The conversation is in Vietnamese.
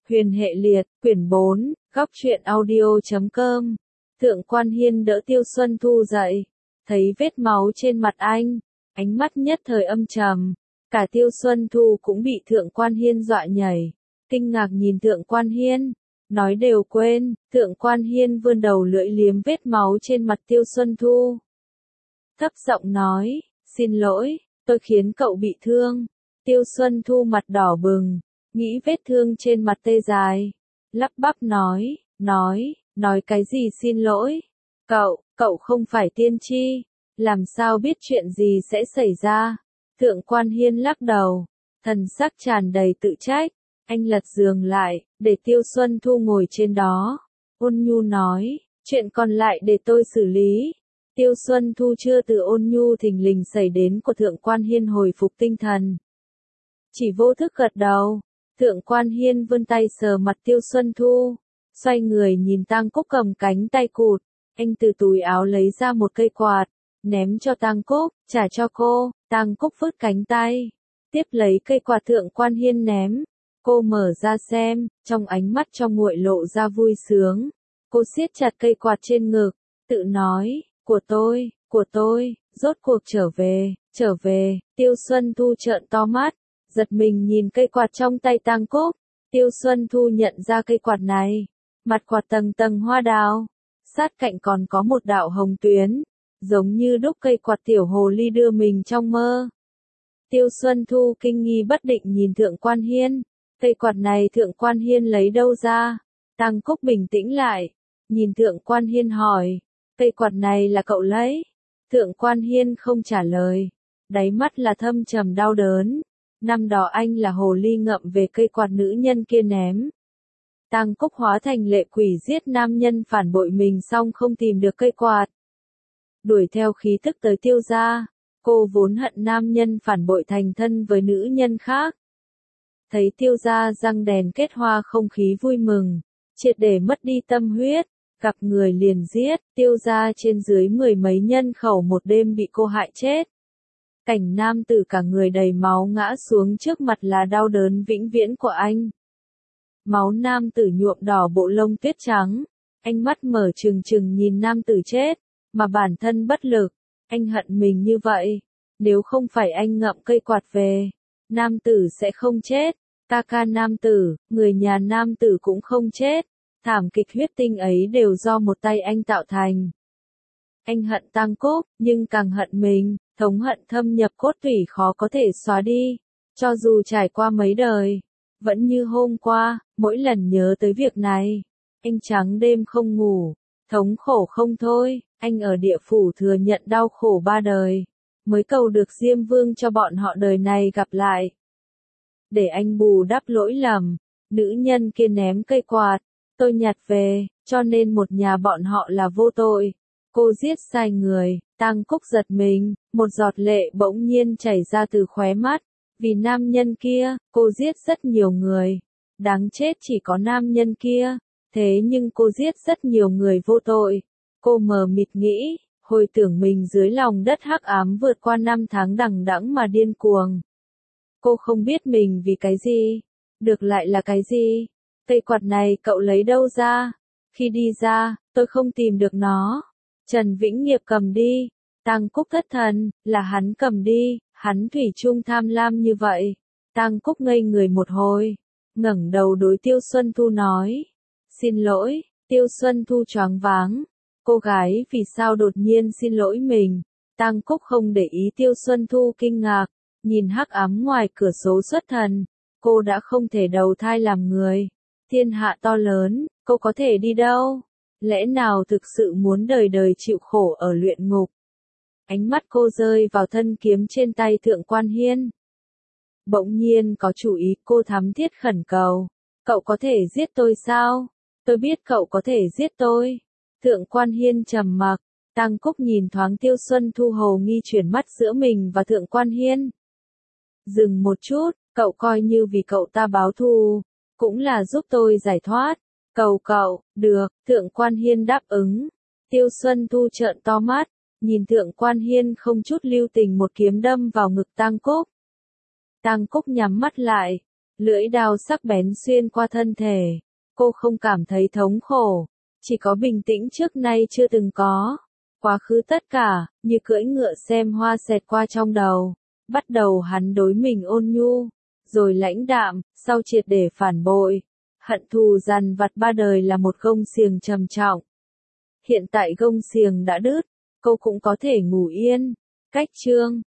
Huyền hệ liệt, quyển 4, góc truyện audio.com. Thượng Quan Hiên đỡ Tiêu Xuân Thu dậy, thấy vết máu trên mặt anh, ánh mắt nhất thời âm trầm. Cả Tiêu Xuân Thu cũng bị Thượng Quan Hiên dọa nhảy, kinh ngạc nhìn Thượng Quan Hiên, nói đều quên. Thượng Quan Hiên vươn đầu lưỡi liếm vết máu trên mặt Tiêu Xuân Thu, thấp giọng nói, xin lỗi, tôi khiến cậu bị thương. Tiêu Xuân Thu mặt đỏ bừng, nghĩ vết thương trên mặt tê dài, lắp bắp nói cái gì xin lỗi? Cậu không phải tiên tri, làm sao biết chuyện gì sẽ xảy ra? Thượng Quan Hiên lắc đầu, thần sắc tràn đầy tự trách, anh lật giường lại, để Tiêu Xuân Thu ngồi trên đó, ôn nhu nói, chuyện còn lại để tôi xử lý. Tiêu Xuân Thu chưa từ ôn nhu thình lình xảy đến của Thượng Quan Hiên hồi phục tinh thần, chỉ vô thức gật đầu. Thượng Quan Hiên vươn tay sờ mặt Tiêu Xuân Thu, xoay người nhìn Tang Cúc cầm cánh tay cụt, anh từ túi áo lấy ra một cây quạt, ném cho Tang Cúc, trả cho cô. Tang Cúc vứt cánh tay, tiếp lấy cây quạt Thượng Quan Hiên ném, cô mở ra xem, trong ánh mắt trong nguội lộ ra vui sướng. Cô siết chặt cây quạt trên ngực, tự nói, của tôi, rốt cuộc trở về. Tiêu Xuân Thu trợn to mắt, giật mình nhìn cây quạt trong tay Tang Cúc. Tiêu Xuân Thu nhận ra cây quạt này, mặt quạt tầng tầng hoa đào, sát cạnh còn có một đạo hồng tuyến, giống như đúc cây quạt tiểu hồ ly đưa mình trong mơ. Tiêu Xuân Thu kinh nghi bất định nhìn Thượng Quan Hiên, cây quạt này Thượng Quan Hiên lấy đâu ra? Tang Cúc bình tĩnh lại, nhìn Thượng Quan Hiên hỏi, cây quạt này là cậu lấy? Thượng Quan Hiên không trả lời, đáy mắt là thâm trầm đau đớn. Năm đó anh là hồ ly ngậm về cây quạt nữ nhân kia ném. Tang Cúc hóa thành lệ quỷ giết nam nhân phản bội mình xong không tìm được cây quạt, đuổi theo khí tức tới Tiêu gia. Cô vốn hận nam nhân phản bội thành thân với nữ nhân khác. Thấy Tiêu gia răng đèn kết hoa không khí vui mừng, triệt để mất đi tâm huyết, gặp người liền giết. Tiêu gia trên dưới 10 mấy nhân khẩu một đêm bị cô hại chết. Cảnh nam tử cả người đầy máu ngã xuống trước mặt là đau đớn vĩnh viễn của anh. Máu nam tử nhuộm đỏ bộ lông tuyết trắng, ánh mắt mở trừng trừng nhìn nam tử chết, mà bản thân bất lực. Anh hận mình như vậy, nếu không phải anh ngậm cây quạt về, nam tử sẽ không chết. Ca nam tử, người nhà nam tử cũng không chết. Thảm kịch huyết tinh ấy đều do một tay anh tạo thành. Anh hận Tang Cúc, nhưng càng hận mình, thống hận thâm nhập cốt tủy khó có thể xóa đi. Cho dù trải qua mấy đời, vẫn như hôm qua, mỗi lần nhớ tới việc này, anh trắng đêm không ngủ, thống khổ không thôi. Anh ở địa phủ thừa nhận đau khổ 3 đời, mới cầu được Diêm Vương cho bọn họ đời này gặp lại. Để anh bù đắp lỗi lầm, nữ nhân kia ném cây quạt, tôi nhặt về, cho nên một nhà bọn họ là vô tội. Cô giết sai người. Tang Cúc giật mình, một giọt lệ bỗng nhiên chảy ra từ khóe mắt. Vì nam nhân kia, cô giết rất nhiều người. Đáng chết chỉ có nam nhân kia, thế nhưng cô giết rất nhiều người vô tội. Cô mờ mịt nghĩ, hồi tưởng mình dưới lòng đất hắc ám vượt qua 5 tháng đằng đẵng mà điên cuồng. Cô không biết mình vì cái gì, được lại là cái gì. Cây quạt này cậu lấy đâu ra? Khi đi ra, tôi không tìm được nó. Trần Vĩnh Nghiệp cầm đi. Tang Cúc thất thần, là hắn cầm đi, hắn thủy chung tham lam như vậy. Tang Cúc ngây người một hồi, ngẩng đầu đối Tiêu Xuân Thu nói, xin lỗi. Tiêu Xuân Thu choáng váng, cô gái vì sao đột nhiên xin lỗi mình? Tang Cúc không để ý Tiêu Xuân Thu kinh ngạc, nhìn hắc ám ngoài cửa sổ xuất thần. Cô đã không thể đầu thai làm người. Thiên hạ to lớn, cô có thể đi đâu? Lẽ nào thực sự muốn đời đời chịu khổ ở luyện ngục? Ánh mắt cô rơi vào thân kiếm trên tay Thượng Quan Hiên. Bỗng nhiên có chủ ý, cô thắm thiết khẩn cầu. Cậu có thể giết tôi sao? Tôi biết cậu có thể giết tôi. Thượng Quan Hiên trầm mặc. Tang Cúc nhìn thoáng Tiêu Xuân Thu hồ nghi chuyển mắt giữa mình và Thượng Quan Hiên. Dừng một chút, cậu coi như vì cậu ta báo thù, cũng là giúp tôi giải thoát. Cầu cậu, được. Thượng Quan Hiên đáp ứng. Tiêu Xuân Thu trợn to mắt, nhìn Thượng Quan Hiên không chút lưu tình một kiếm đâm vào ngực Tang Cúc. Tang Cúc nhắm mắt lại, Lưỡi dao sắc bén xuyên qua thân thể. Cô không cảm thấy thống khổ, chỉ có bình tĩnh trước nay chưa từng có. Quá khứ tất cả, như cưỡi ngựa xem hoa xẹt qua trong đầu. Bắt đầu hắn đối mình ôn nhu, rồi lãnh đạm, sau triệt để phản bội. Hận thù dằn vặt ba đời là một gông xiềng trầm trọng. Hiện tại gông xiềng đã đứt, cô cũng có thể ngủ yên. Cách chương